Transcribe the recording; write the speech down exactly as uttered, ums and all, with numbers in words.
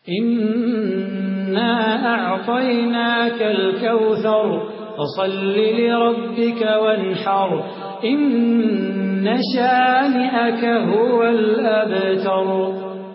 إنا أعطيناك الكوثر فصل لربك وانحر إن شانئك هو الأبتر.